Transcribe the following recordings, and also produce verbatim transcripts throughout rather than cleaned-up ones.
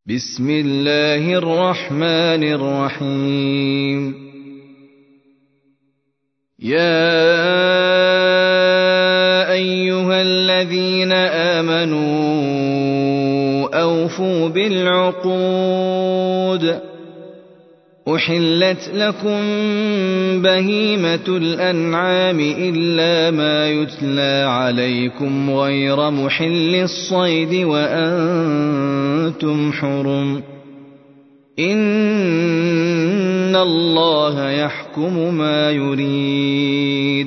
بسم الله الرحمن الرحيم. يا أيها الذين آمنوا أوفوا بالعقود. أحلت لكم بهيمة الأنعام إلا ما يتلى عليكم غير محل الصيد وأنتم حرم. إن الله يحكم ما يريد.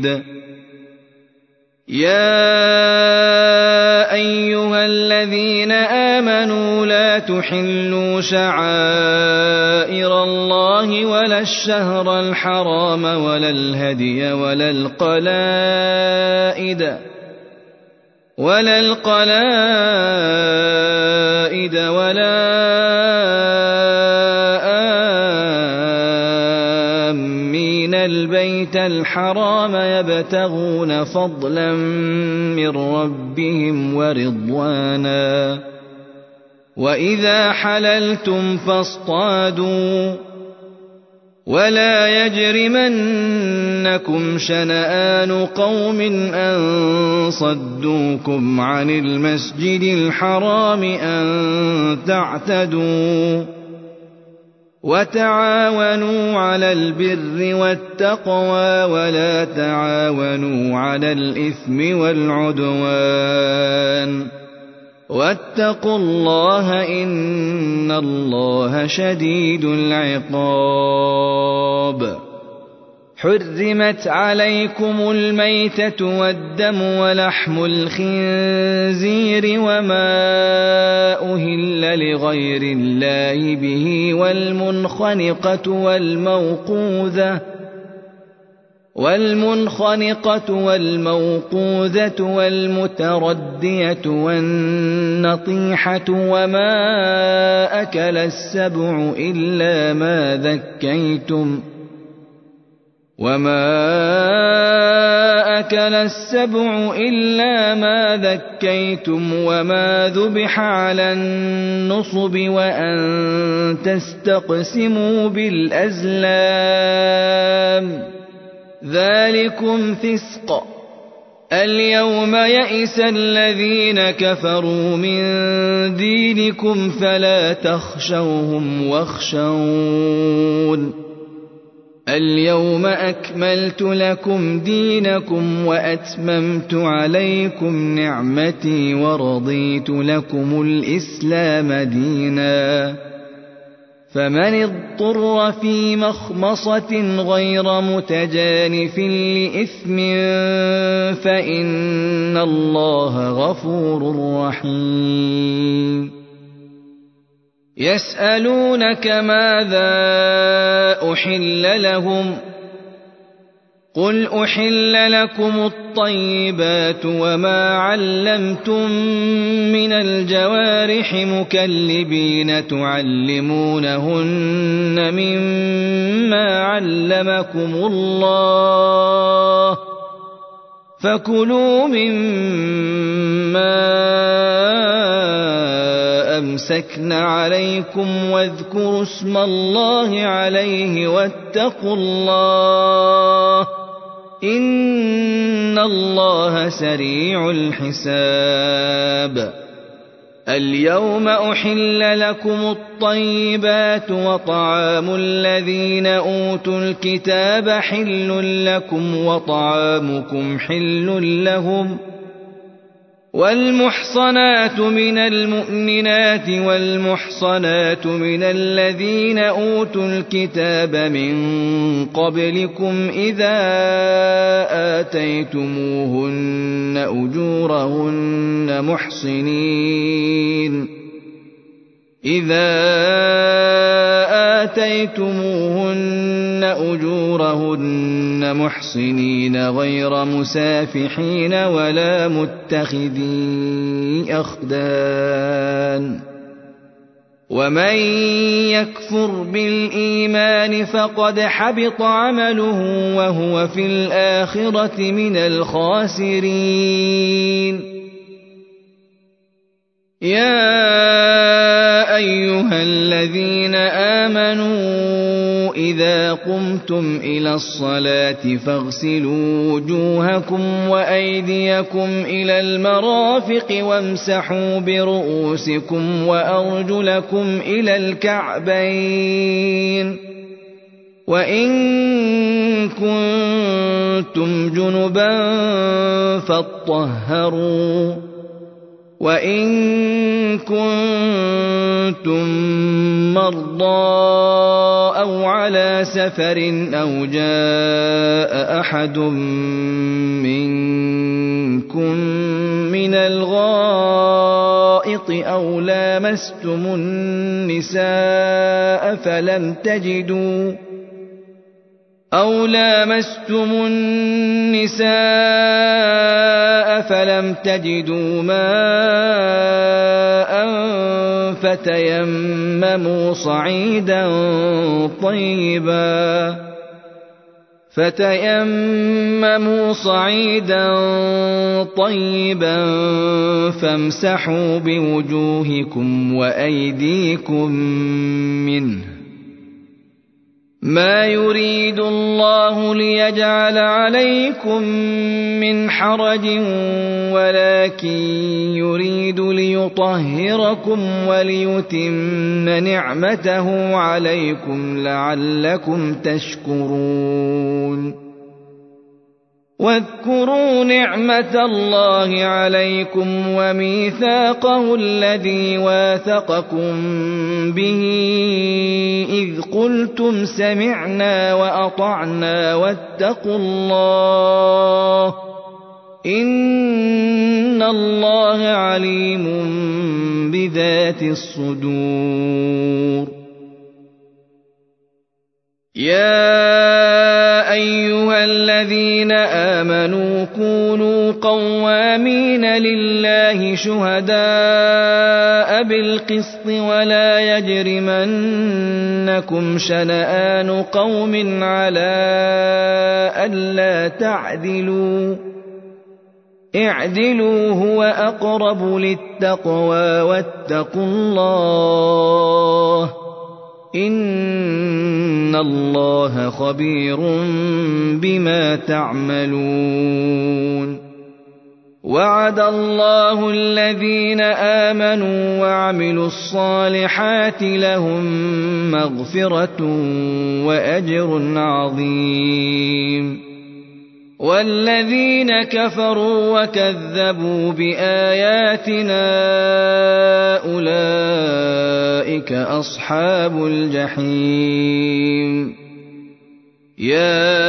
يا أيها الذين آمنوا لا تحلوا شعائر الله ولا الشهر الحرام ولا الهدي ولا القلائد ولا القلائد ولا آمين البيت الحرام يبتغون فضلا من ربهم ورضوانا. وإذا حللتم فاصطادوا ولا يجرمنكم شنآن قوم أن صدوكم عن المسجد الحرام أن تعتدوا. وتعاونوا على البر والتقوى ولا تعاونوا على الإثم والعدوان. واتقوا الله إن الله شديد العقاب. حرمت عليكم الميتة والدم ولحم الخنزير وما أهل لغير الله به والمنخنقة والموقوذة والمنخنقة والموقوذة والمتردية والنطيحة وما أكل السبع إلا ما ذكيتم وما أكل السبع إلا ما ذكيتم وما ذبح على النصب وأن تستقسموا بالأزلام ذلكم فسق. اليوم يئس الذين كفروا من دينكم فلا تخشوهم واخشون. اليوم أكملت لكم دينكم وأتممت عليكم نعمتي ورضيت لكم الإسلام دينا. فمن اضطر في مخمصة غير متجانف لإثم فإن الله غفور رحيم. يسألونك ماذا أحل لهم قل أحل لكم الطيبات وما علمتم من الجوارح مكلبين تعلمونهن مما علمكم الله فكلوا مما أمسكن عليكم واذكروا اسم الله عليه واتقوا الله إن الله سريع الحساب. اليوم أحل لكم الطيبات وطعام الذين أوتوا الكتاب حل لكم وطعامكم حل لهم. والمحصنات من المؤمنات والمحصنات من الذين أوتوا الكتاب من قبلكم إذا آتيتموهن أجورهن محصنين إذا آتيتموهن أجورهن محصنين غير مسافحين ولا متخذي أخدان. ومن يكفر بالإيمان فقد حبط عمله وهو في الآخرة من الخاسرين. يا أيها قمتم إلى الصلاة فاغسلوا وجوهكم وأيديكم إلى المرافق وامسحوا برؤوسكم وأرجلكم إلى الكعبين وإن كنتم جنبا فاطهروا وإن كنتم مرضى أو على سفر أو جاء أحد منكم من الغائط أو لامستم النساء فلم تجدوا أو لامستم النساء فلم تجدوا ماء فتيمموا صعيدا طيبا فتيمموا صعيدا طيبا فامسحوا بوجوهكم وأيديكم منه ما يريد الله ليجعل عليكم من حرج ولكن يريد ليطهركم وليتم نعمته عليكم لعلكم تشكرون واذكروا نعمة الله عليكم وميثاقه الذي واثقكم به إذ قلتم سمعنا وأطعنا واتقوا الله إن الله عليم بذات الصدور يا أيها الذين آمنوا كونوا قوامين لله شهداء بالقسط ولا يجرمنكم شنآن قوم على ألا تعدلوا اعدلوا هو أقرب للتقوى واتقوا الله إن الله خبير بما تعملون وعد الله الذين آمنوا وعملوا الصالحات لهم مغفرة وأجر عظيم والذين كفروا وكذبوا بآياتنا أولئك أصحاب الجحيم يا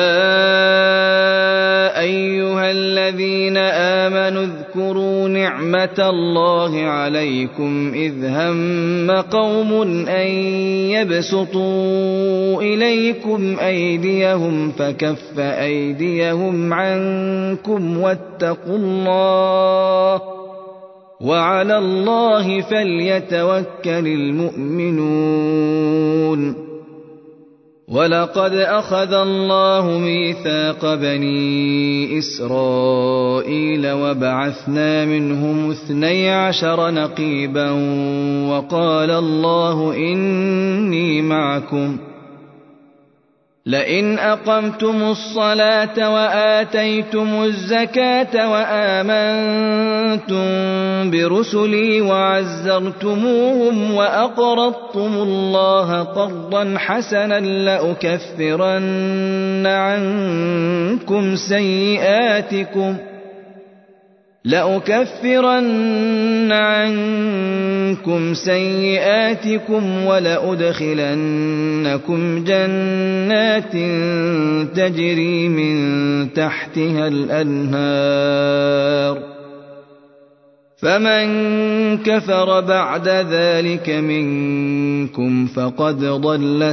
أيها الذين آمنوا اذكروا نعمة الله عليكم إذ هم قوم أن يبسطوا إليكم أيديهم فكف أيديهم عنكم واتقوا الله وعلى الله فليتوكل المؤمنون ولقد أخذ الله ميثاق بني إسرائيل وبعثنا منهم اثني عشر نقيبا وقال الله إني معكم لئن أقمتم الصلاة وآتيتم الزكاة وآمنتم برسلي وعزرتموهم وأقرضتم الله قرضا حسنا لأكفرن عنكم سيئاتكم لأكفرن عنكم سيئاتكم ولأدخلنكم جنات تجري من تحتها الأنهار فمن كفر بعد ذلك منكم فقد ضل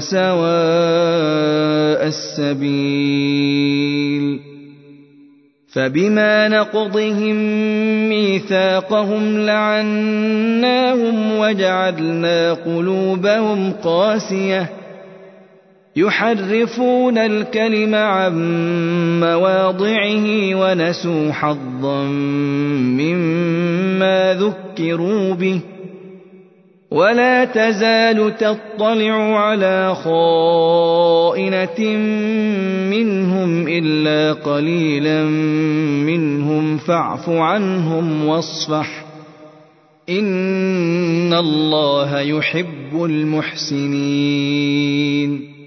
سواء السبيل فبما نقضهم ميثاقهم لعناهم وجعلنا قلوبهم قاسية يحرفون الكلم عن مواضعه ونسوا حظا مما ذكروا به ولا تزال تطلع على خائنة منهم إلا قليلا منهم فاعف عنهم واصفح إن الله يحب المحسنين.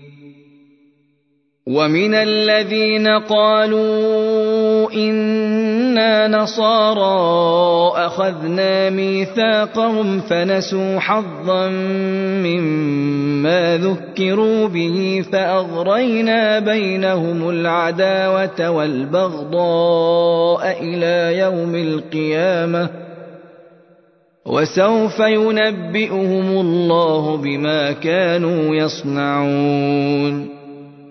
ومن الذين قالوا إنا نصارى أخذنا ميثاقهم فنسوا حظا مما ذكروا به فأغرينا بينهم العداوة والبغضاء إلى يوم القيامة وسوف ينبئهم الله بما كانوا يصنعون.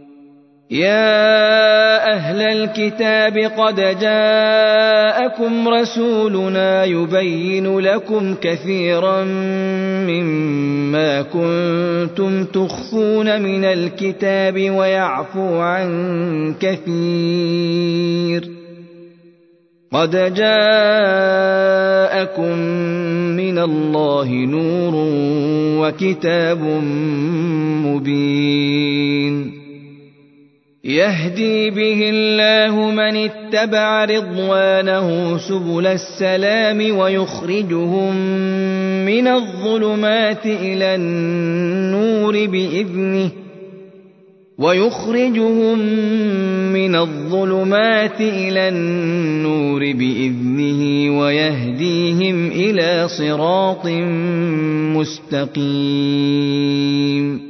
يا أهل الكتاب قد جاءكم رسولنا يبين لكم كثيرا مما كنتم تخفون من الكتاب ويعفو عن كثير. قد جاءكم من الله نور وكتاب مبين يهدي به الله من اتبع رضوانه سبل السلام ويخرجهم من الظلمات إلى النور بإذنه ويخرجهم من الظلمات إلى النور بإذنه ويهديهم إلى صراط مستقيم.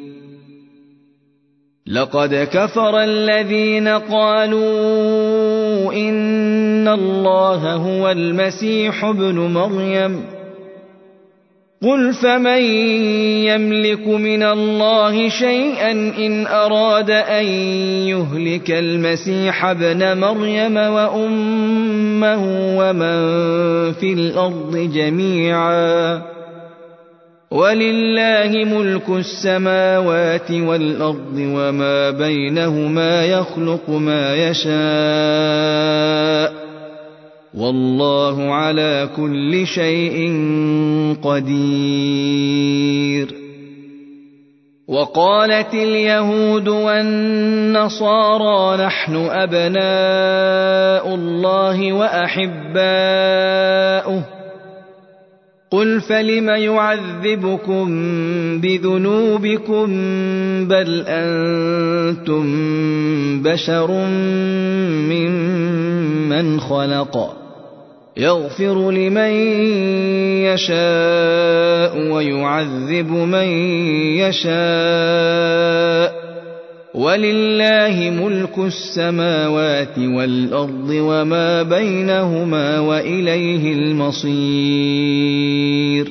لقد كفر الذين قالوا إن الله هو المسيح ابن مريم قل فمن يملك من الله شيئا إن أراد أن يهلك المسيح ابن مريم وأمه ومن في الأرض جميعا ولله ملك السماوات والأرض وما بينهما يخلق ما يشاء والله على كل شيء قدير. وقالت اليهود والنصارى نحن أبناء الله وأحباؤه قل فلم يعذبكم بذنوبكم بل أنتم بشر ممن خلق يغفر لمن يشاء ويعذب من يشاء ولله ملك السماوات والأرض وما بينهما وإليه المصير.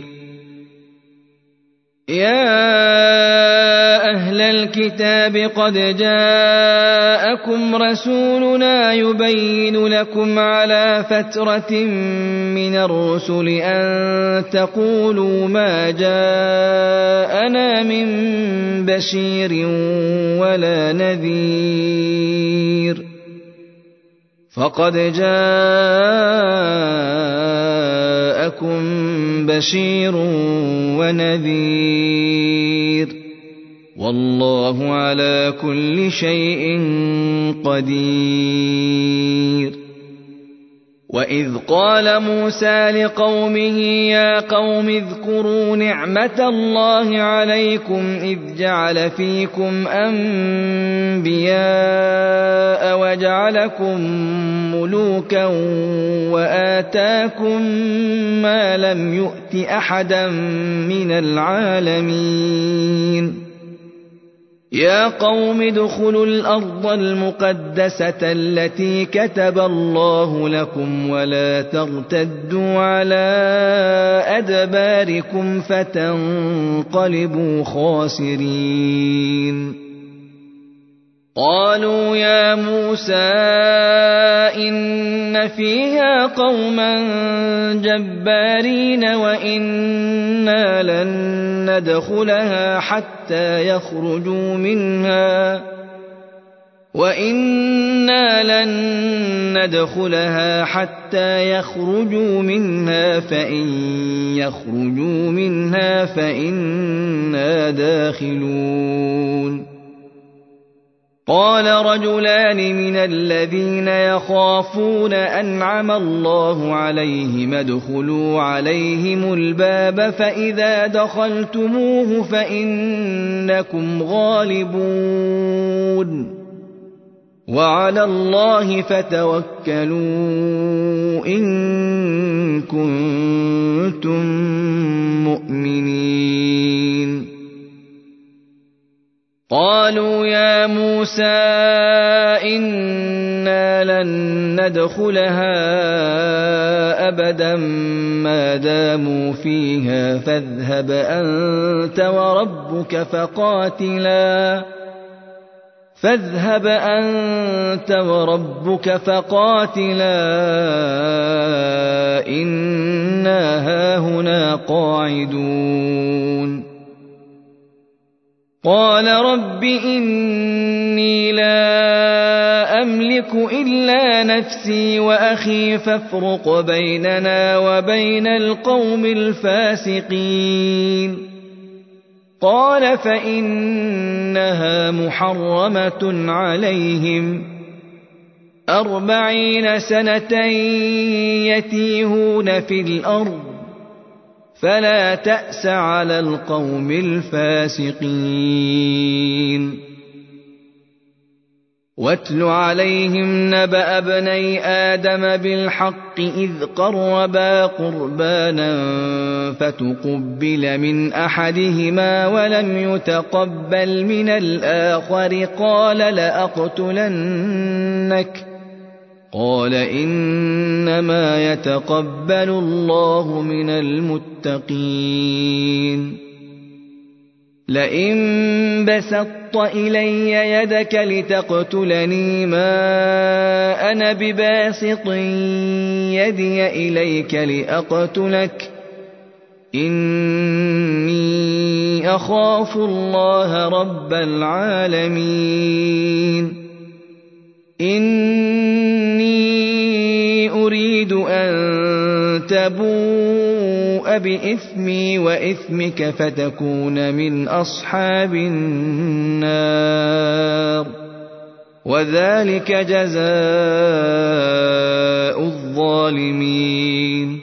يا أهل الكتاب قد جاءكم رسولنا يبين لكم على فترة من الرسل أن تقولوا ما جاءنا من بشير ولا نذير فقد جاءكم بشير ونذير والله على كل شيء قدير. وإذ قال موسى لقومه يا قوم اذكروا نعمة الله عليكم إذ جعل فيكم أنبياء وجعلكم ملوكا وآتاكم ما لم يؤت أحدا من العالمين. يا قوم ادخلوا الأرض المقدسة التي كتب الله لكم ولا ترتدوا على أدباركم فتنقلبوا خاسرين. قالوا يا موسى إن فيها قوما جبارين وإنا لن ندخلها حتى يخرجوا منها وإنا لن ندخلها حتى يخرجوا منها فإن يخرجوا منها فإنا داخلون قال رجلان من الذين يخافون أنعم الله عليهم ادخلوا عليهم الباب فإذا دخلتموه فإنكم غالبون وعلى الله فتوكلوا إن كنتم مؤمنين قالوا يا موسى إنا لن ندخلها أبدا ما داموا فيها فاذهب أنت وربك فقاتلا فاذهب أنت وربك فقاتلا إنا هاهنا قاعدون قال رب إني لا أملك إلا نفسي وأخي فافرق بيننا وبين القوم الفاسقين قال فإنها محرمة عليهم أربعين سنة يتيهون في الأرض فلا تأس على القوم الفاسقين واتل عليهم نبأ ابني آدم بالحق إذ قربا قربانا فتقبل من أحدهما ولم يتقبل من الآخر قال لأقتلنك قال إنما يتقبل الله من المتقين لئن بسطت إلي يدك لتقتلني ما أنا بباسط يدي إليك لأقتلك إني أخاف الله رب العالمين إني أريد أن تبوء بإثمي وإثمك فتكون من أصحاب النار وذلك جزاء الظالمين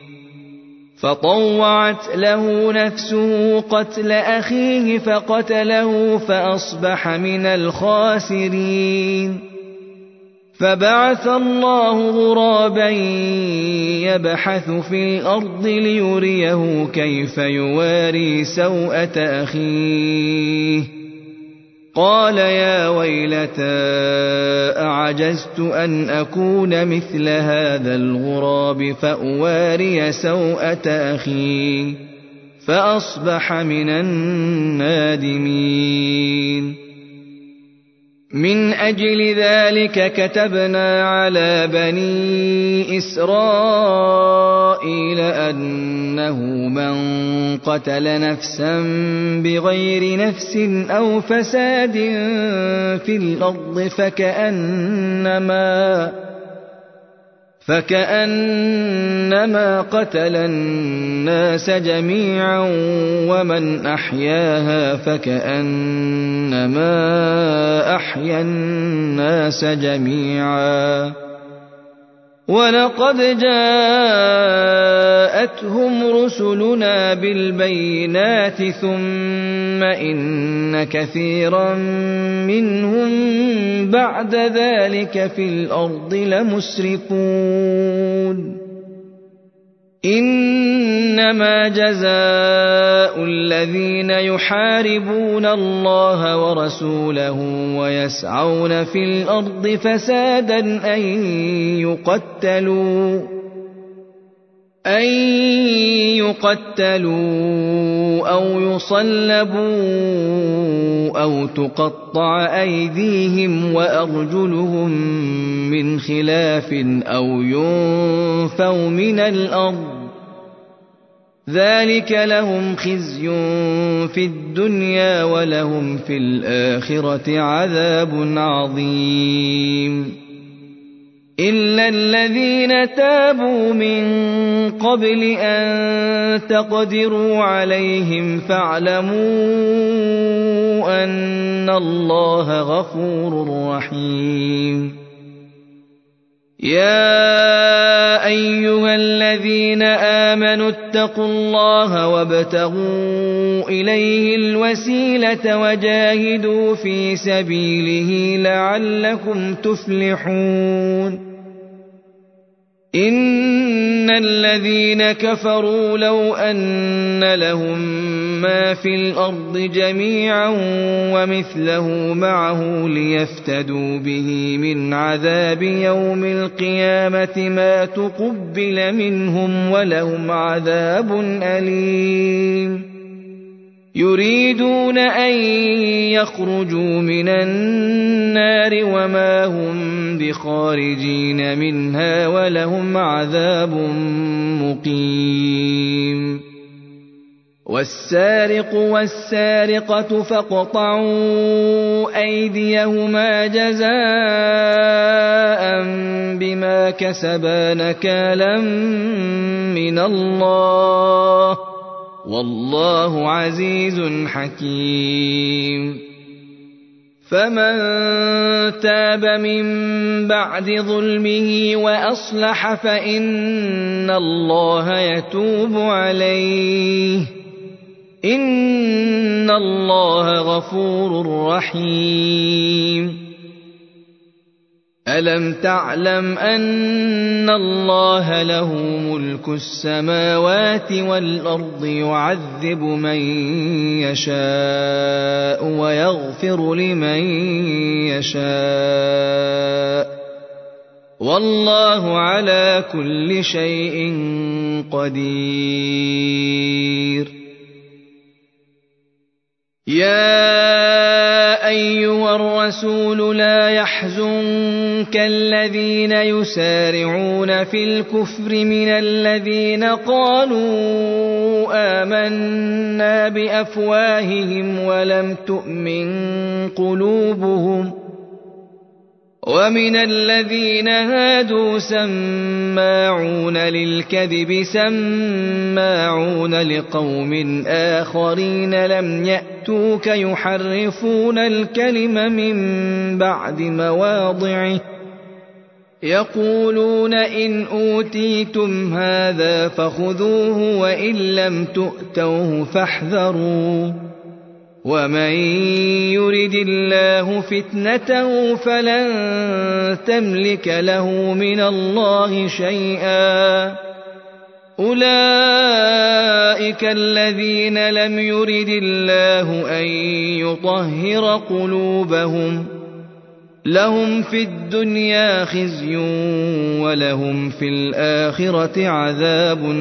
فطوعت له نفسه قتل أخيه فقتله فأصبح من الخاسرين فبعث الله غرابا يبحث في الأرض ليريه كيف يواري سوءة أخيه قال يا ويلتى أعجزت أن أكون مثل هذا الغراب فأواري سوءة أخي فأصبح من النادمين من أجل ذلك كتبنا على بني إسرائيل أنه من قتل نفسا بغير نفس أو فساد في الأرض فكأنما فكأنما قتل الناس جميعا ومن أحياها فكأنما أحيا الناس جميعا ولقد جاءتهم رسلنا بالبينات ثم إن كثيرا منهم بعد ذلك في الأرض لمسرفون إنما جزاء الذين يحاربون الله ورسوله ويسعون في الأرض فسادا أن يقتلوا أن يقتلوا أو يصلبوا أو تقطع أيديهم وأرجلهم من خلاف أو ينفوا من الأرض ذلك لهم خزي في الدنيا ولهم في الآخرة عذاب عظيم إلا الذين تابوا من قبل أن تقدروا عليهم فاعلموا أن الله غفور رحيم يا أيها الذين آمنوا اتقوا الله وابتغوا إليه الوسيلة وجاهدوا في سبيله لعلكم تفلحون إن الذين كفروا لو أن لهم ما في الأرض جميعا ومثله معه ليفتدوا به من عذاب يوم القيامة ما تقبل منهم ولهم عذاب أليم يريدون أن يخرجوا من النار وما هم بخارجين منها ولهم عذاب مقيم والسارق والسارقة فاقطعوا أيديهما جزاء بما كسبا نكالا من الله والله عزيز حكيم فمن تاب من بعد ظلمه وأصلح فإن الله يتوب عليه إن الله غفور رحيم ألم تعلم أن الله له ملك السماوات والأرض يعذب من يشاء ويغفر لمن يشاء والله على كل شيء قدير يا أيها الرسول لا يحزنك الذين يسارعون في الكفر من الذين قالوا آمنا بأفواههم ولم تؤمن قلوبهم ومن الذين هادوا سماعون للكذب سماعون لقوم آخرين لم يأتوك يحرفون الكلم من بعد مواضعه يقولون إن أوتيتم هذا فخذوه وإن لم تؤتوه فاحذروا ومن يرد الله فتنته فلن تملك له من الله شيئا أولئك الذين لم يرد الله أن يطهر قلوبهم لهم في الدنيا خزي ولهم في الآخرة عذاب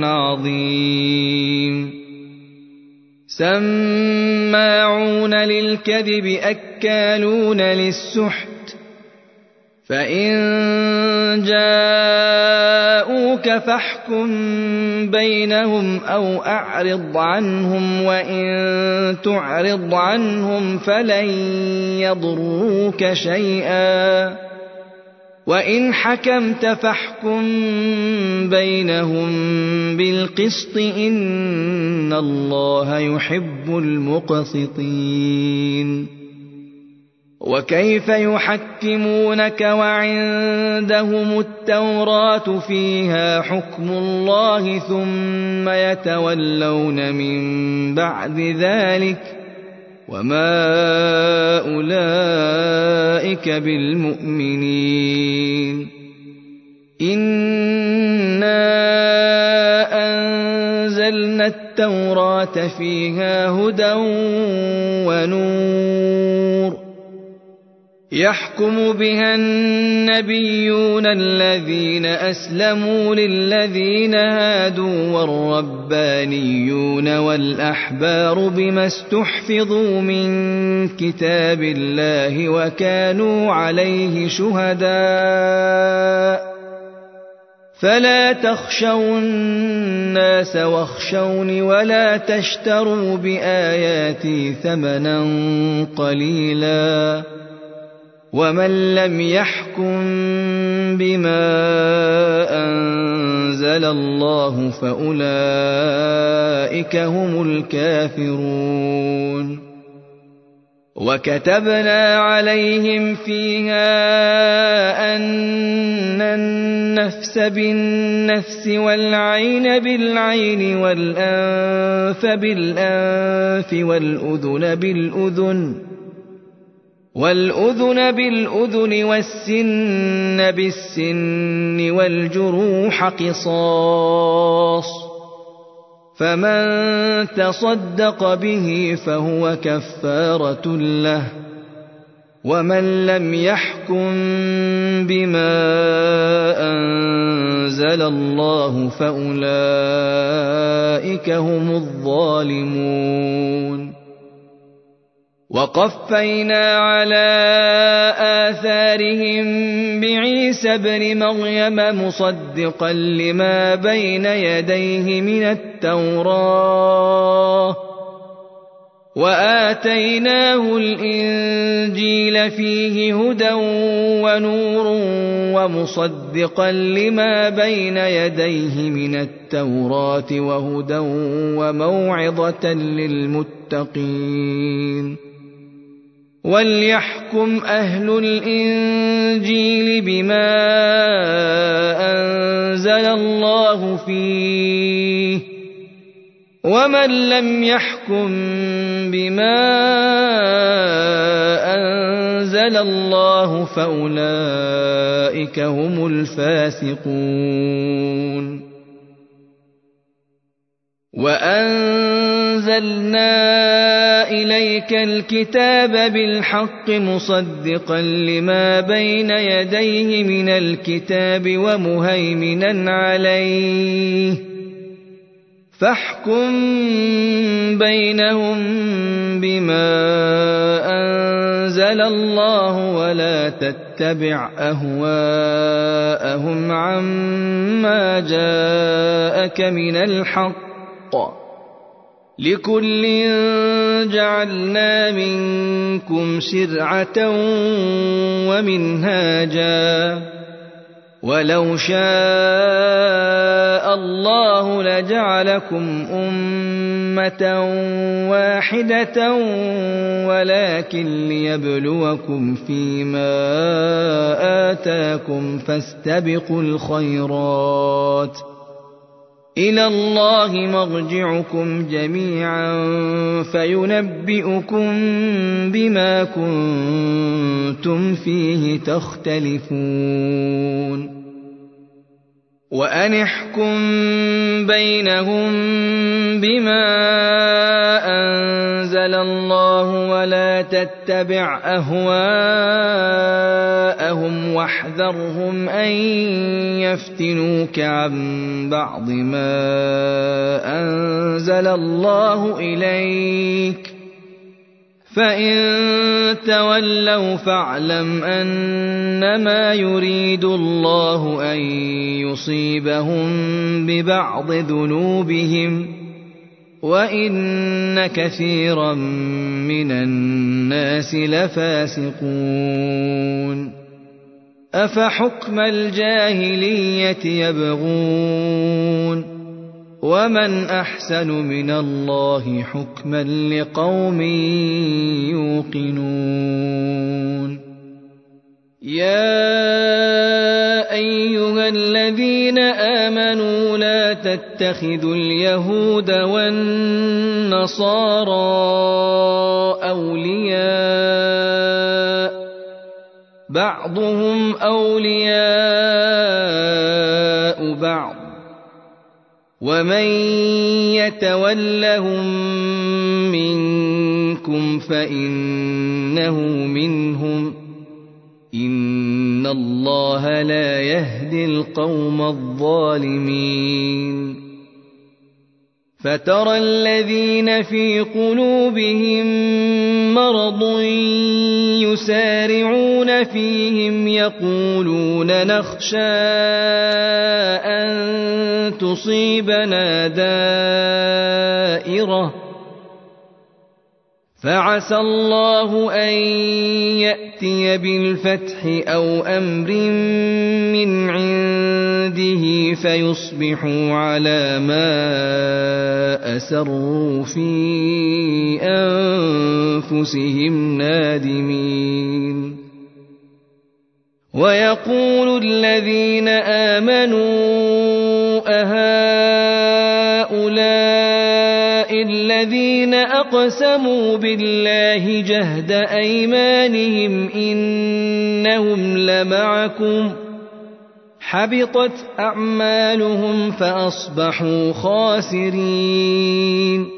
عظيم سماعون للكذب أكالون للسحت فإن جاءوك فاحكم بينهم أو أعرض عنهم وإن تعرض عنهم فلن يضروك شيئا وإن حكمت فاحكم بينهم بالقسط إن الله يحب المقسطين وكيف يحكمونك وعندهم التوراة فيها حكم الله ثم يتولون من بعد ذلك وما أولئك بالمؤمنين إنا أنزلنا التوراة فيها هدى ونور يحكم بها النبيون الذين أسلموا للذين هادوا والربانيون والأحبار بما استحفظوا من كتاب الله وكانوا عليه شهداء فلا تخشوا الناس واخشوني ولا تشتروا بآياتي ثمنا قليلا ومن لم يحكم بما أنزل الله فأولئك هم الكافرون. وكتبنا عليهم فيها أن النفس بالنفس والعين بالعين والأنف بالأنف والأذن بالأذن والأذن بالأذن والسن بالسن والجروح قصاص فمن تصدق به فهو كفارة له ومن لم يحكم بما أنزل الله فأولئك هم الظالمون. وقفينا على آثارهم بعيسى ابن مريم مصدقا لما بين يديه من التوراة وآتيناه الإنجيل فيه هدى ونور ومصدقا لما بين يديه من التوراة وهدى وموعظة للمتقين. وليحكم أهل الإنجيل بما أنزل الله فيه ومن لم يحكم بما أنزل الله فأولئك هم الفاسقون. وأنزلنا إليك الكتاب بالحق مصدقا لما بين يديه من الكتاب ومهيمنا عليه فاحكم بينهم بما أنزل الله ولا تتبع أهواءهم عما جاءك من الحق لكل جعلنا منكم شرعة ومنهاجا ولو شاء الله لجعلكم أمة واحدة ولكن ليبلوكم فيما آتاكم فاستبقوا الخيرات إلى الله مرجعكم جميعا فينبئكم بما كنتم فيه تختلفون. وأن احكم بينهم بما أنزل الله ولا تتبع أهواءهم واحذرهم أن يفتنوك عن بعض ما أنزل الله إليك فإن تولوا فاعلم أنما يريد الله أن يصيبهم ببعض ذنوبهم وإن كثيرا من الناس لفاسقون. أفحكم الجاهلية يبغون ومن أحسن من الله حكما لقوم يوقنون. يا أيها الذين آمنوا لا تتخذوا اليهود والنصارى أولياء بعضهم أولياء بعض ومن يتولهم منكم فإنه منهم إن الله لا يهدي القوم الظالمين. فترى الذين في قلوبهم مرض يسارعون فيهم يقولون نخشى أن تصيبنا دائرة فعسى الله أن يأتي بالفتح أو أمر من عنده فيصبحوا على ما أسروا في أنفسهم نادمين. ويقول الذين آمنوا أهؤلاء الذين أقسموا بالله جهد أيمانهم إنهم لمعكم حبطت أعمالهم فأصبحوا خاسرين.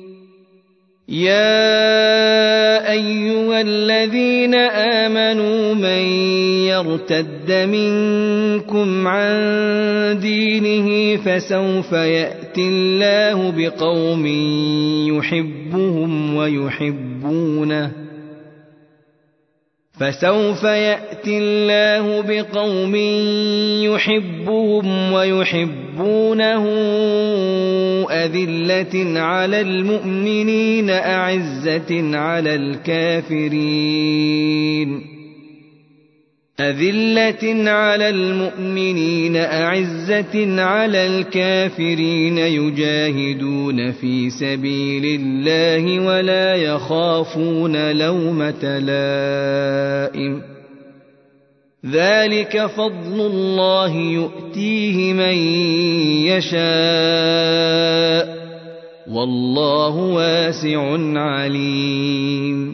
يا أيها الذين آمنوا من يرتد منكم عن دينه فسوف يأتي الله بقوم يحبهم ويحبونه فسوف يأتي الله بقوم يحبهم ويحبونه أذلة على المؤمنين أعزة على الكافرين أذلة على المؤمنين أعزة على الكافرين يجاهدون في سبيل الله ولا يخافون لومة لائم ذلك فضل الله يؤتيه من يشاء والله واسع عليم.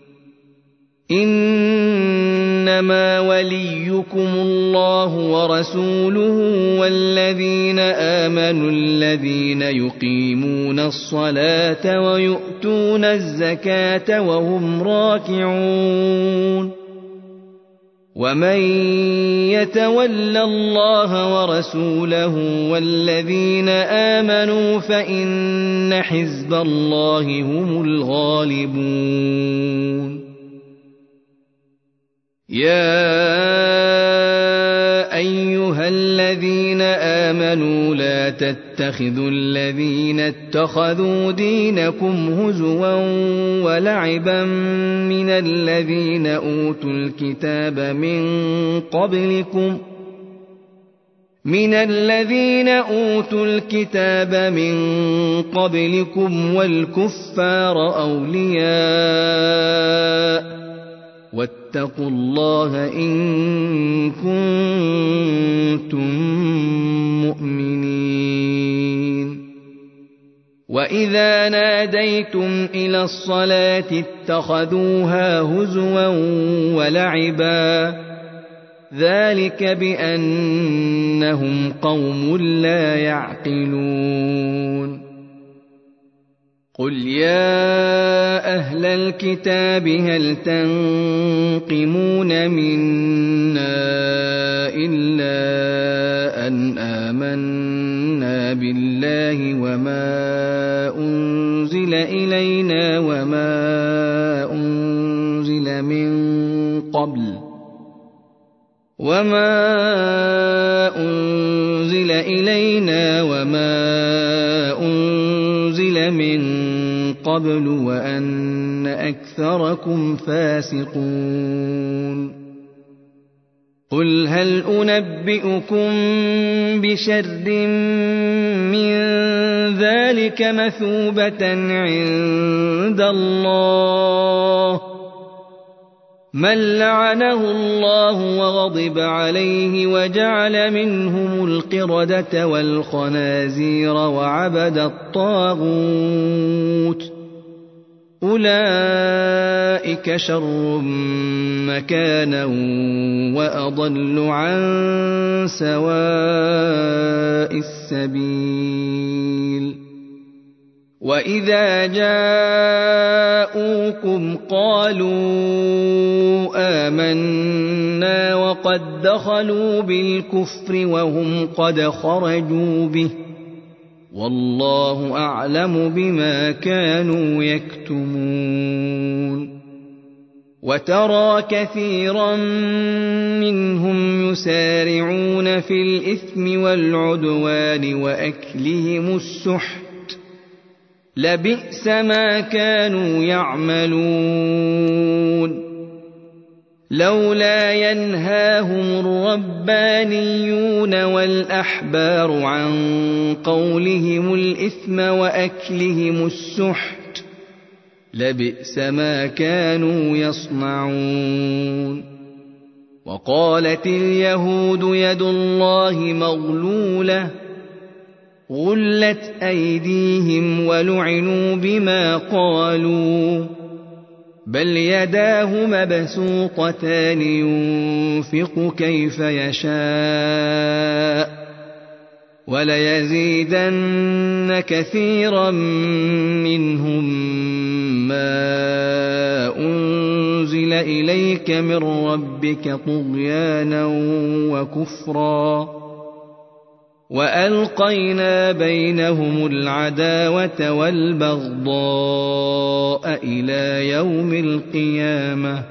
إنما وليكم الله ورسوله والذين آمنوا الذين يقيمون الصلاة ويؤتون الزكاة وهم راكعون. ومن يتول الله ورسوله والذين آمنوا فإن حزب الله هم الغالبون. يا أيها الذين آمنوا لا تتخذوا الذين اتخذوا دينكم هزوا ولعبا من الذين أوتوا الكتاب من قبلكم من الذين أوتوا الكتاب من قبلكم والكفار أولياء واتقوا الله إن كنتم مؤمنين. وإذا ناديتم إلى الصلاة اتخذوها هزوا ولعبا ذلك بأنهم قوم لا يعقلون. قل يا أهل الكتاب هل تنقمون منا إلا أن آمنا بالله وما أنزل إلينا وما أنزل من قبل وما أنزل إلينا وما أنزل من قبل وأن أكثركم فاسقون. قل هل أنبئكم بشر من ذلك مثوبة عند الله من لعنه الله وغضب عليه وجعل منهم القردة والخنازير وعبد الطاغوت أولئك شر مكانا وأضل عن سواء السبيل. وإذا جاءوكم قالوا آمنا وقد دخلوا بالكفر وهم قد خرجوا به والله أعلم بما كانوا يكتمون وترى كثيرا منهم يسارعون في الإثم والعدوان وأكلهم السحت لبئس ما كانوا يعملون لولا ينهاهم الربانيون والأحبار عن قولهم الإثم وأكلهم السحت لبئس ما كانوا يصنعون وقالت اليهود يد الله مغلولة غلت أيديهم ولعنوا بما قالوا بل يداه مبسوطتان ينفق كيف يشاء وليزيدن كثيرا منهم ما أنزل إليك من ربك طغيانا وكفرا وألقينا بينهم العداوة والبغضاء إلى يوم القيامة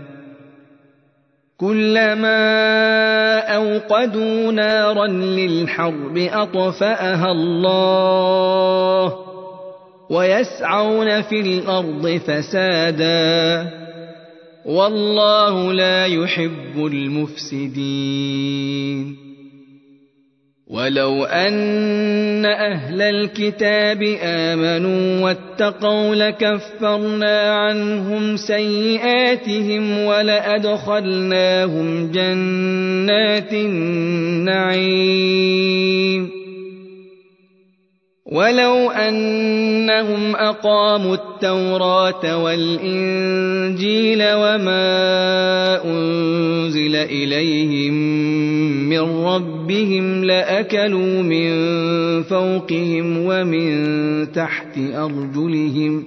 كلما أوقدوا نارا للحرب أطفأها الله ويسعون في الأرض فسادا والله لا يحب المفسدين ولو أن أهل الكتاب آمنوا واتقوا لكفرنا عنهم سيئاتهم ولأدخلناهم جنات النعيم ولو أنهم أقاموا التوراة والإنجيل وما أنزل إليهم من ربهم لأكلوا من فوقهم ومن تحت أرجلهم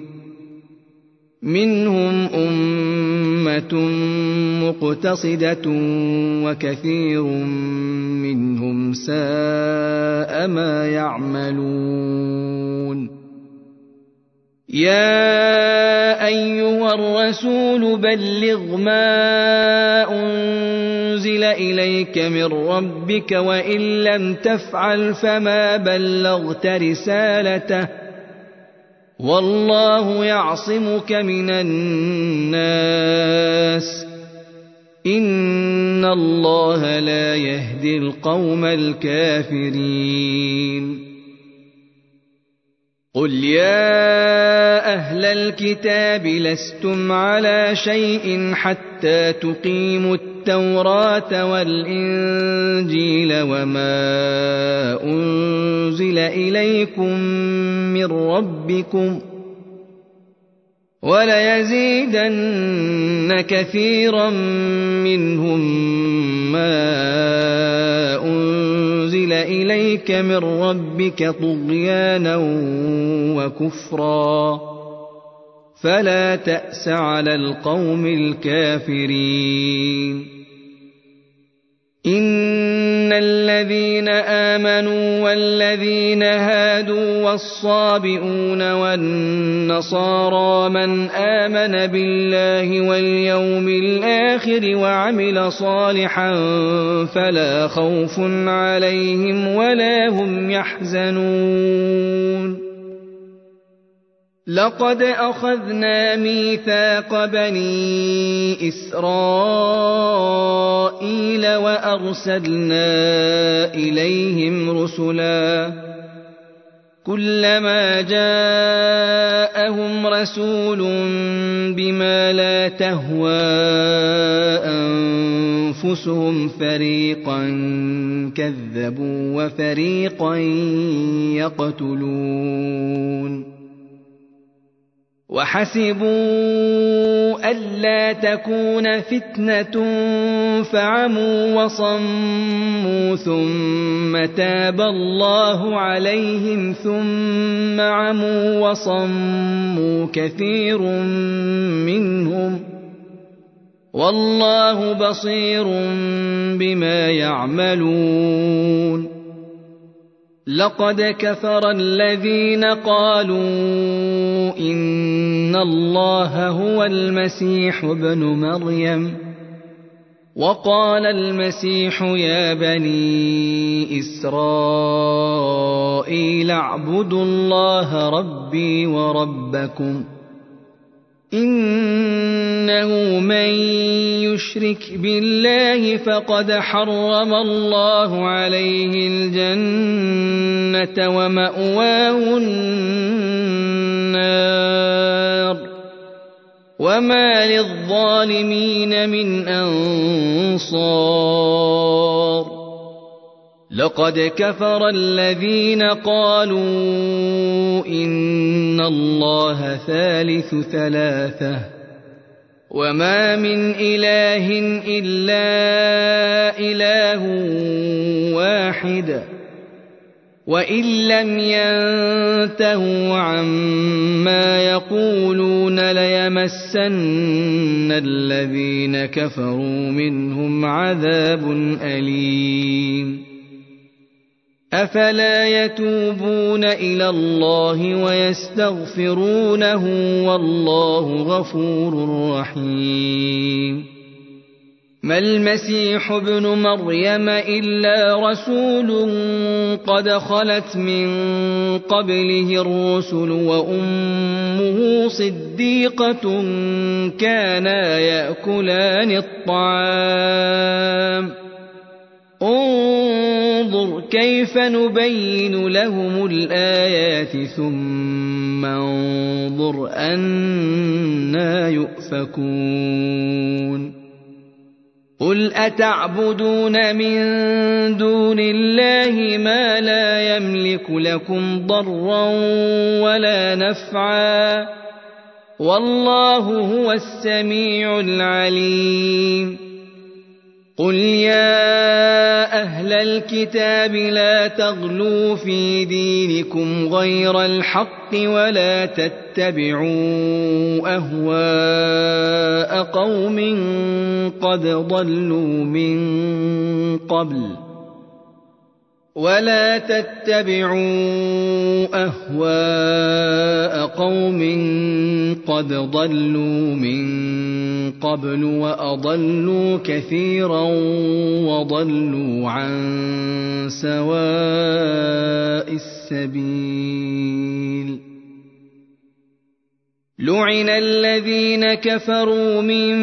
منهم أمة مقتصدة وكثير منهم ساء ما يعملون يا أيها الرسول بلغ ما أنزل إليك من ربك وإن لم تفعل فما بلغت رسالته والله يعصمك من الناس إن الله لا يهدي القوم الكافرين قل يا أهل الكتاب لستم على شيء حتى تقيموا التوراة والإنجيل وما أنزل إليكم من ربكم وليزيدن كثيرا منهم ما أنزل إليك من ربك طغيانا وكفرا فلا تأس على القوم الكافرين إن الذين آمنوا والذين هادوا والصابئون والنصارى من آمن بالله واليوم الآخر وعمل صالحا فلا خوف عليهم ولا هم يحزنون لقد أخذنا ميثاق بني إسرائيل وأرسلنا إليهم رسلا كلما جاءهم رسول بما لا تهوى أنفسهم فريقا كذبوا وفريقا يقتلون وحسبوا ألا تكون فتنة فعموا وصموا ثم تاب الله عليهم ثم عموا وصموا كثير منهم والله بصير بما يعملون لقد كفر الذين قالوا إن الله هو المسيح ابن مريم وقال المسيح يا بني إسرائيل اعبدوا الله ربي وربكم إنه من يشرك بالله فقد حرم الله عليه الجنة ومأواه النار وما للظالمين من أنصار لقد كفر الذين قالوا إن الله ثالث ثلاثة وما من إله إلا إله واحد وإن لم ينتهوا عما يقولون ليمسن الذين كفروا منهم عذاب أليم أفلا يتوبون إلى الله ويستغفرونه والله غفور رحيم ما المسيح ابن مريم إلا رسول قد خلت من قبله الرسل وأمه صديقة كانا يأكلان الطعام انظر كيف نبين لهم الآيات ثم انظر أنى يؤفكون قل أتعبدون من دون الله ما لا يملك لكم ضرا ولا نفعا والله هو السميع العليم قل يا أهل الكتاب لا تغلوا في دينكم غير الحق ولا تتبعوا أهواء قوم قد ضلوا من قبل ولا تتبعوا أهواء قوم قد ضلوا من قبل وأضلوا كثيرا وضلوا عن سواء السبيل لعن الذين كفروا من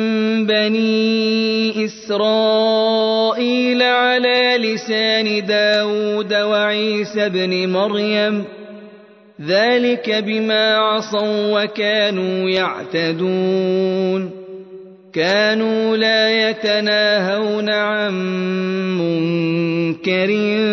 بني إسرائيل على لسان داود وعيسى بن مريم ذلك بما عصوا وكانوا يعتدون كانوا لا يتناهون عن منكر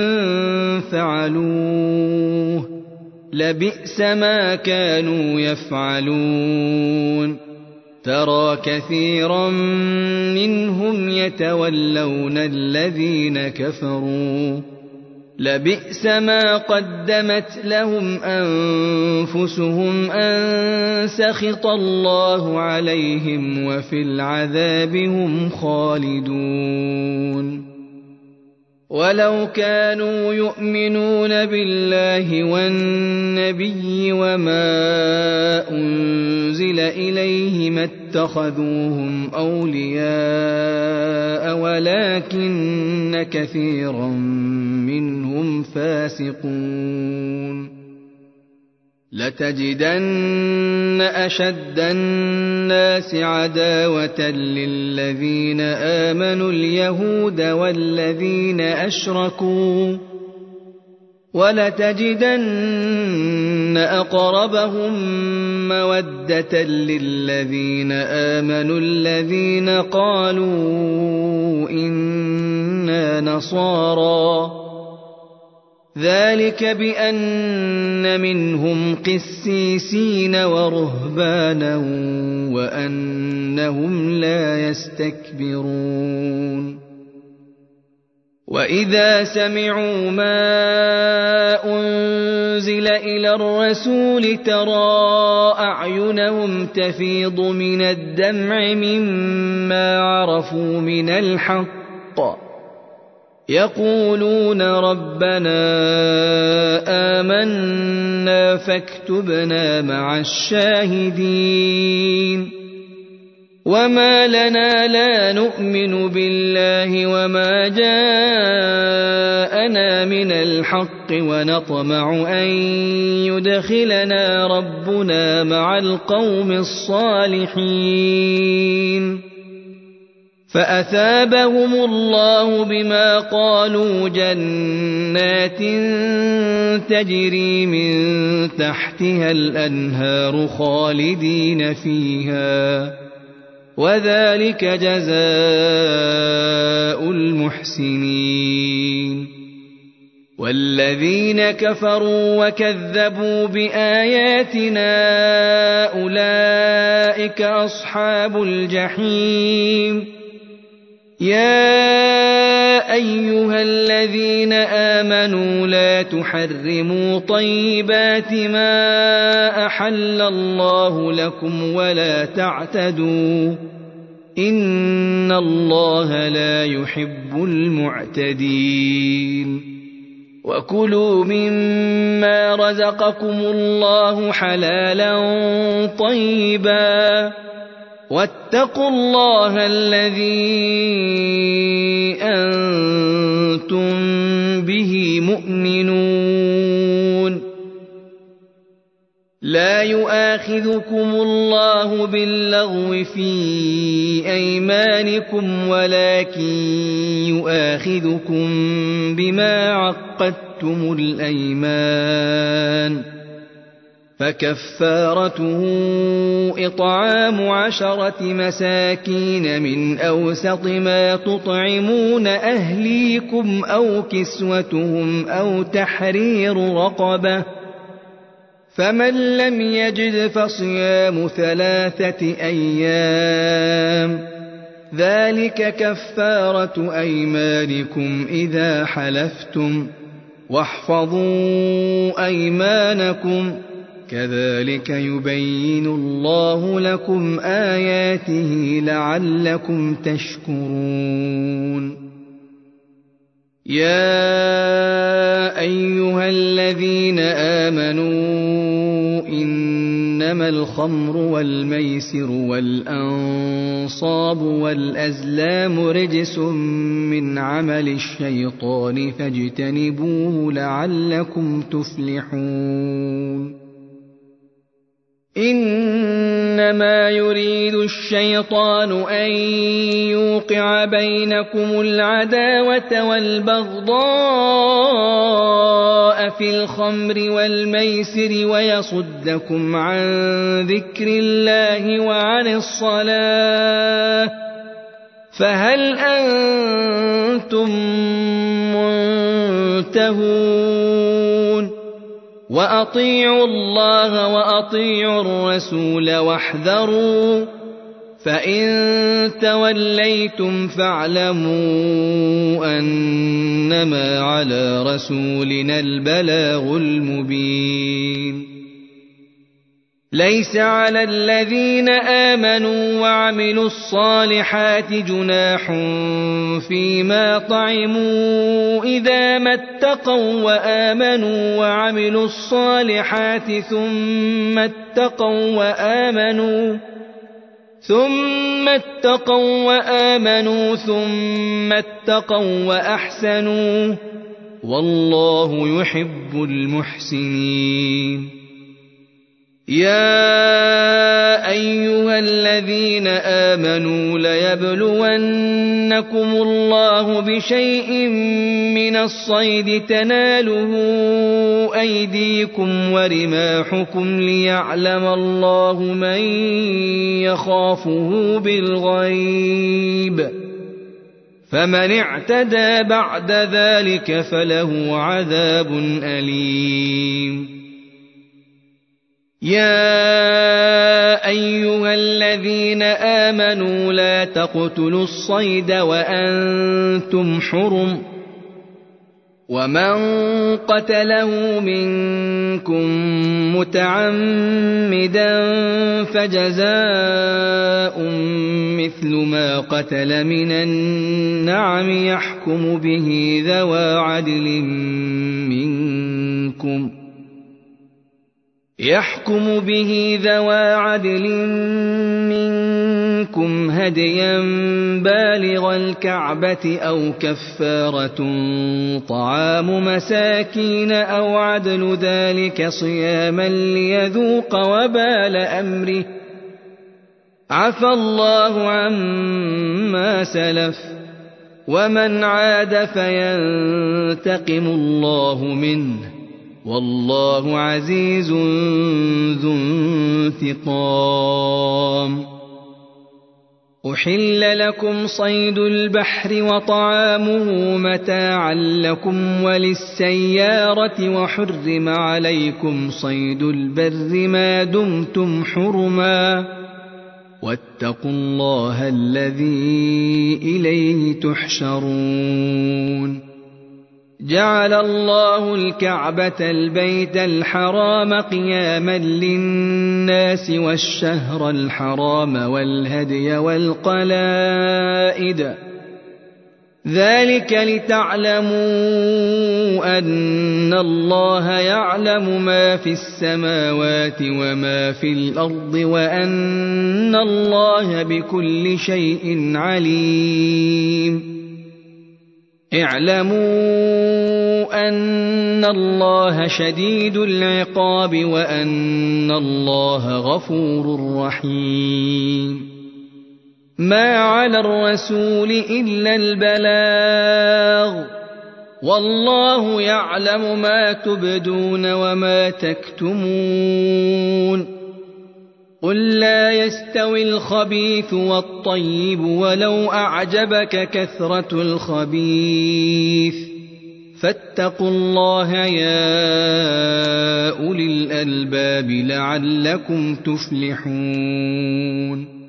فعلوه لبئس ما كانوا يفعلون ترى كثيرا منهم يتولون الذين كفروا لبئس ما قدمت لهم أنفسهم أن سخط الله عليهم وفي العذاب هم خالدون ولو كانوا يؤمنون بالله والنبي وما أنزل إليه ما اتخذوهم أولياء ولكن كثيرا منهم فاسقون لتجدن أشد الناس عداوة للذين آمنوا اليهود والذين أشركوا ولتجدن أقربهم مودة للذين آمنوا الذين قالوا إنا نصارى ذلك بأن منهم قسيسين ورهبانا وأنهم لا يستكبرون وإذا سمعوا ما أنزل إلى الرسول ترى أعينهم تفيض من الدمع مما عرفوا من الحق يقولون ربنا آمنا فاكتبنا مع الشاهدين وما لنا لا نؤمن بالله وما جاءنا من الحق ونطمع أن يدخلنا ربنا مع القوم الصالحين فأثابهم الله بما قالوا جنات تجري من تحتها الأنهار خالدين فيها وذلك جزاء المحسنين والذين كفروا وكذبوا بآياتنا أولئك أصحاب الجحيم يا أيها الذين آمنوا لا تحرموا طيبات ما أحل الله لكم ولا تعتدوا إن الله لا يحب المعتدين وكلوا مما رزقكم الله حلالا طيبا واتقوا الله الذي أنتم به مؤمنون لا يؤاخذكم الله باللغو في أيمانكم ولكن يؤاخذكم بما عقدتم الأيمان فكفارته إطعام عشرة مساكين من أوسط ما تطعمون أهليكم أو كسوتهم أو تحرير رقبة فمن لم يجد فصيام ثلاثة أيام ذلك كفارة أيمانكم إذا حلفتم واحفظوا أيمانكم كذلك يبين الله لكم آياته لعلكم تشكرون يا أيها الذين آمنوا إنما الخمر والميسر والأنصاب والأزلام رجس من عمل الشيطان فاجتنبوه لعلكم تفلحون إنما يريد الشيطان أن يوقع بينكم العداوة والبغضاء في الخمر والميسر ويصدكم عن ذكر الله وعن الصلاة فهل أنتم منتهون وأطيعوا الله وأطيعوا الرسول واحذروا فإن توليتم فاعلموا أنما على رسولنا البلاغ المبين ليس على الذين آمنوا وعملوا الصالحات جناح فيما طعموا إذا ما اتقوا وآمنوا وعملوا الصالحات ثم اتقوا وآمنوا ثم اتقوا وآمنوا ثم اتقوا وأحسنوا والله يحب المحسنين يا أيها الذين آمنوا ليبلونكم الله بشيء من الصيد تناله أيديكم ورماحكم ليعلم الله من يخافه بالغيب فمن اعتدى بعد ذلك فله عذاب أليم يا أيها الذين آمنوا لا تقتلوا الصيد وأنتم حرم ومن قتله منكم متعمدا فجزاء مثل ما قتل من النعم يحكم به ذوى عدل منكم يحكم به ذوى عدل منكم هديا بالغ الكعبة أو كفارة طعام مساكين أو عدل ذلك صياما ليذوق وبال أمره عفى الله عما سلف ومن عاد فينتقم الله منه والله عزيز ذو انتقام. أحل لكم صيد البحر وطعامه متاعا لكم وللسيارة وحرم عليكم صيد البر ما دمتم حرما واتقوا الله الذي إليه تحشرون. جعل الله الكعبة البيت الحرام قياما للناس والشهر الحرام والهدي والقلائد ذلك لتعلموا أن الله يعلم ما في السماوات وما في الأرض وأن الله بكل شيء عليم. اعلموا أن الله شديد العقاب وأن الله غفور رحيم. ما على الرسول إلا البلاغ والله يعلم ما تبدون وما تكتمون. قل لا يستوي الخبيث والطيب ولو أعجبك كثرة الخبيث فاتقوا الله يا أولي الألباب لعلكم تفلحون.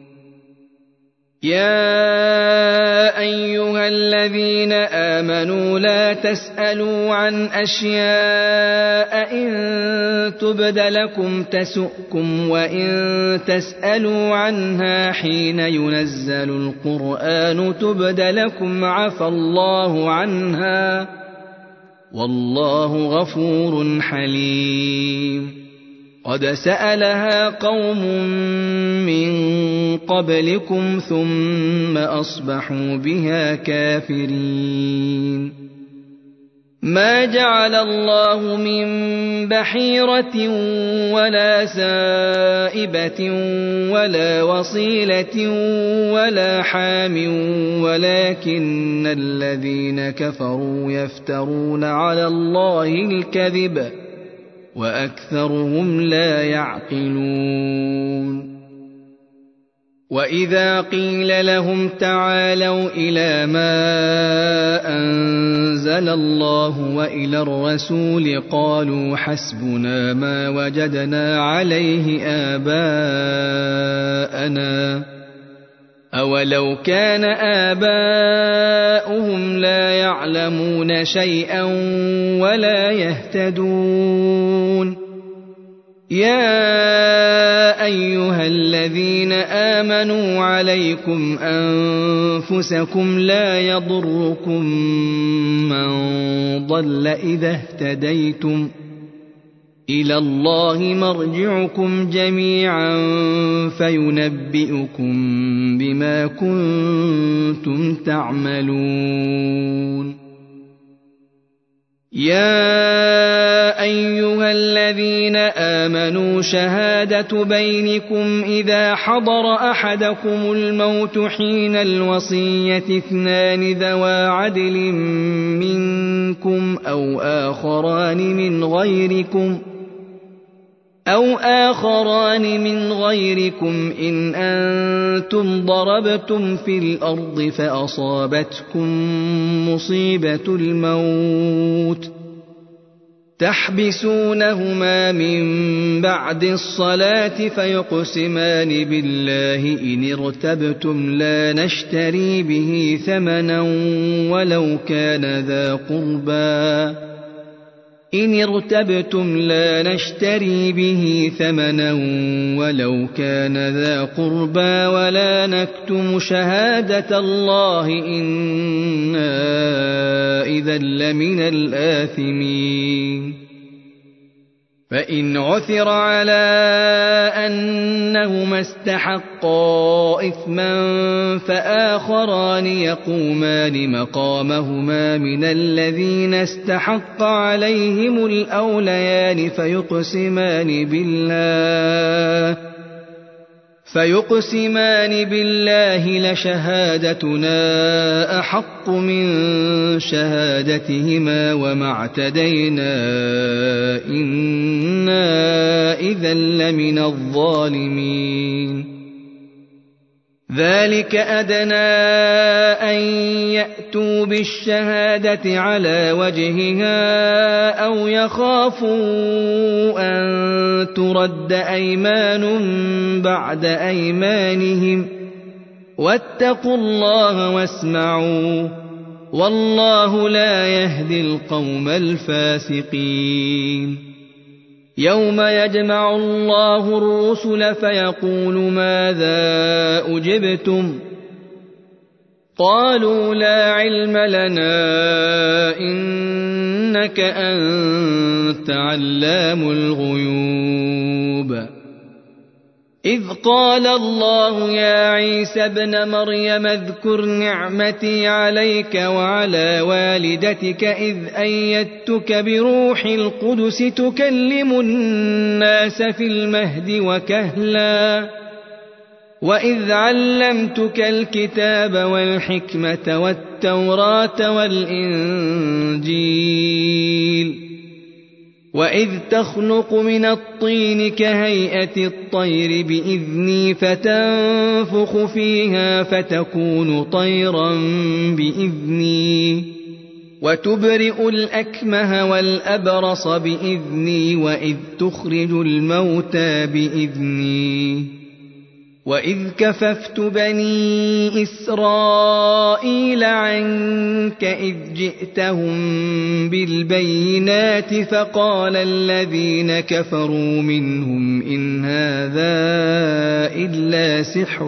يا أيها الذين آمنوا لا تسألوا عن أشياء إن تبد لكم تسؤكم وإن تسألوا عنها حين ينزل القرآن تبد لكم عفى الله عنها والله غفور حليم. قد سألها قوم من قبلكم ثم أصبحوا بها كافرين. ما جعل الله من بحيرة ولا سائبة ولا وصيلة ولا حام ولكن الذين كفروا يفترون على الله الكذب وأكثرهم لا يعقلون. وإذا قيل لهم تعالوا إلى ما أنزل الله وإلى الرسول قالوا حسبنا ما وجدنا عليه آباءنا أولو كان آباؤهم لا يعلمون شيئا ولا يهتدون. يا أيها الذين آمنوا عليكم أنفسكم لا يضركم من ضل إذا اهتديتم إلى الله مرجعكم جميعا فينبئكم بما كنتم تعملون. يا أيها الذين آمنوا شهادة بينكم إذا حضر أحدكم الموت حين الوصية اثنان ذوى عدل منكم أو آخران من غيركم أو آخران من غيركم إن أنتم ضربتم في الأرض فأصابتكم مصيبة الموت تحبسونهما من بعد الصلاة فيقسمان بالله إن ارتبتم لا نشتري به ثمنا ولو كان ذا قربى إن ارتبتم لا نشتري به ثمنا ولو كان ذا قربى ولا نكتم شهادة الله إنا إذا لمن الآثمين فإن عثر على أنهما استحقا إثما فآخران يقومان مقامهما من الذين استحق عليهم الأوليان فيقسمان بالله فيقسمان بالله لشهادتنا أحق من شهادتهما وما اعتدينا إنا إذا لمن الظالمين ذلك أدنى أن يأتوا بالشهادة على وجهها أو يخافوا أن ترد أيمان بعد أيمانهم واتقوا الله واسمعوا والله لا يهدي القوم الفاسقين يوم يجمع الله الرسل فيقول ماذا أجبتم قالوا لا علم لنا إنك أنت علام الغيوب إذ قال الله يا عيسى ابن مريم اذكر نعمتي عليك وعلى والدتك إذ أيدتك بروح القدس تكلم الناس في المهد وكهلا وإذ علمتك الكتاب والحكمة والتوراة والإنجيل وإذ تخلق من الطين كهيئة الطير بإذني فتنفخ فيها فتكون طيرا بإذني وتبرئ الأكمه والأبرص بإذني وإذ تخرج الموتى بإذني وإذ كففت بني إسرائيل عنك إذ جئتهم بالبينات فقال الذين كفروا منهم إن هذا إلا سحر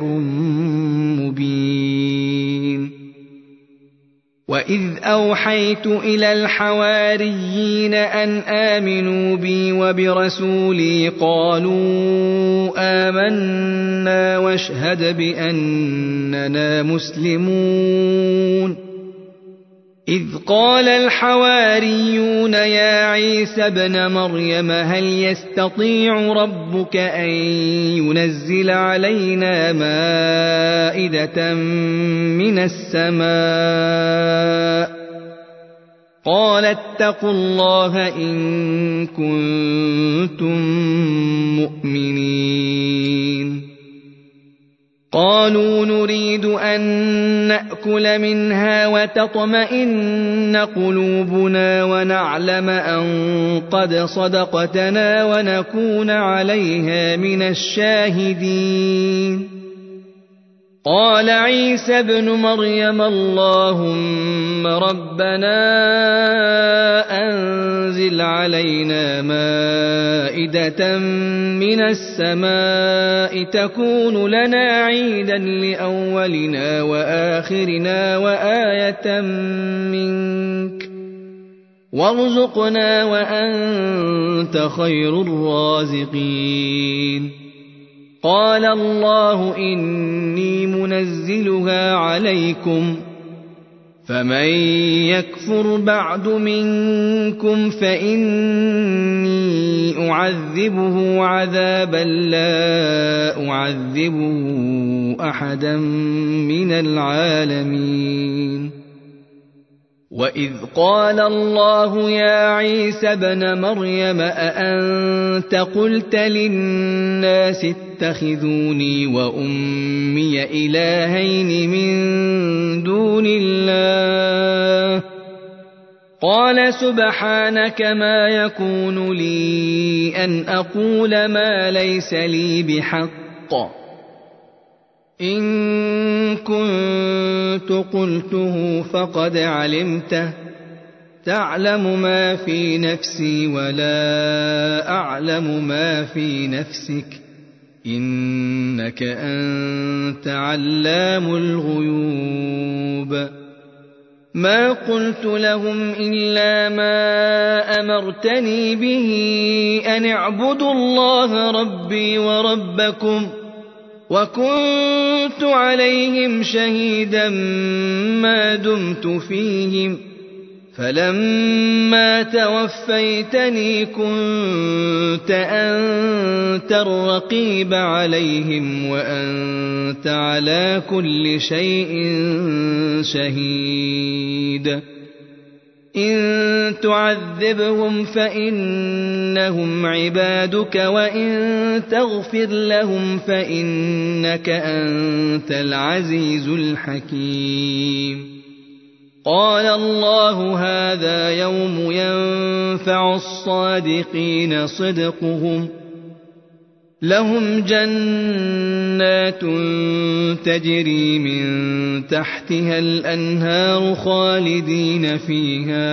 مبين وإذ أوحيت إلى الحواريين أن آمنوا بي وبرسولي قالوا آمنا واشهد بأننا مسلمون إذ قال الحواريون يا عيسى ابن مريم هل يستطيع ربك أن ينزل علينا مائدة من السماء قال اتقوا الله إن كنتم مؤمنين قالوا نريد أن نأكل منها وتطمئن قلوبنا ونعلم أن قد صدقتنا ونكون عليها من الشاهدين قال عيسى ابن مريم اللهم ربنا أنزل علينا مائدة من السماء تكون لنا عيدا لأولنا وآخرنا وآية منك وارزقنا وأنت خير الرازقين قال الله إني منزلها عليكم فمن يكفر بعد منكم فإني أعذبه عذابا لا أعذبه أحدا من العالمين وإذ قال الله يا عيسى ابن مريم أأنت قلت للناس اتخذوني وأمي إلهين من دون الله قال سبحانك ما يكون لي أن أقول ما ليس لي بحق إن كنت قلته فقد علمته تعلم ما في نفسي ولا أعلم ما في نفسك إنك أنت علام الغيوب ما قلت لهم إلا ما أمرتني به أن اعبدوا الله ربي وربكم وكنت عليهم شهيدا ما دمت فيهم فلما توفيتني كنت أنت الرقيب عليهم وأنت على كل شيء شهيد إن تعذبهم فإنهم عبادك وإن تغفر لهم فإنك أنت العزيز الحكيم قال الله هذا يوم ينفع الصادقين صدقهم لهم جنات تجري من تحتها الأنهار خالدين فيها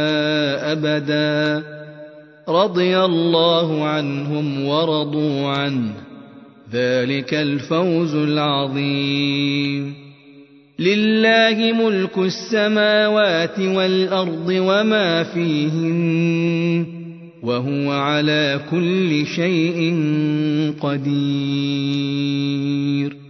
أبدا رضي الله عنهم ورضوا عنه ذلك الفوز العظيم لله ملك السماوات والأرض وما فيهن وهو على كل شيء قدير